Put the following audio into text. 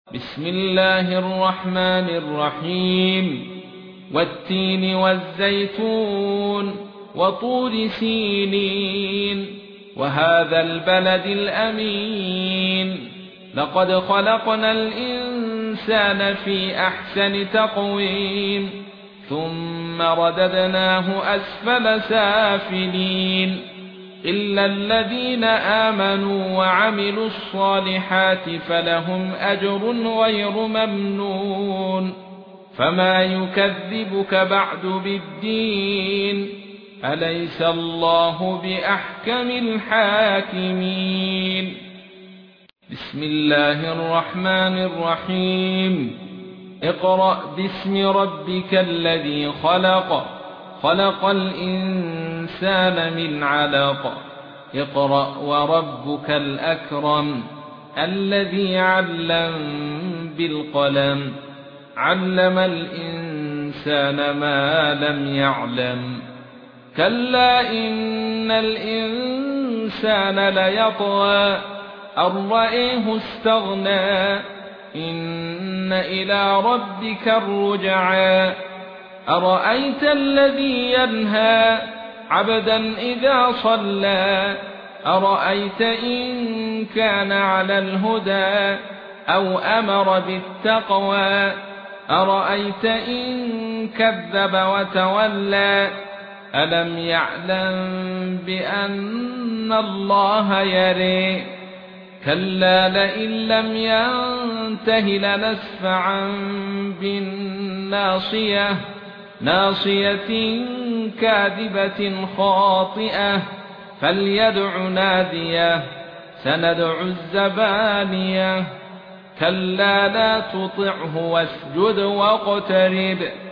بسم الله الرحمن الرحيم والتين والزيتون وطور سينين وهذا البلد الأمين لقد خلقنا الإنسان في أحسن تقويم ثم رددناه أسفل سافلين إلا الذين آمنوا وعملوا الصالحات فلهم أجر غير ممنون فما يكذبك بعد بالدين أليس الله بأحكم الحاكمين بسم الله الرحمن الرحيم اقرأ باسم ربك الذي خلق خلق الإنسان من علق اقرأ وربك الأكرم الذي علم بالقلم علم الإنسان ما لم يعلم كلا إن الإنسان ليطغى أن رآه استغنى إن إلى ربك الرجعى أرأيت الذي ينهى عبدا إذا صلى أرأيت إن كان على الهدى أو أمر بالتقوى أرأيت إن كذب وتولى ألم يعلم بأن الله يرى كلا لئن لم ينته لنسفعا بالناصية ناصية كاذبة خاطئة فليدع ناديه سندع الزبانية كلا لا تطعه واسجد واقترب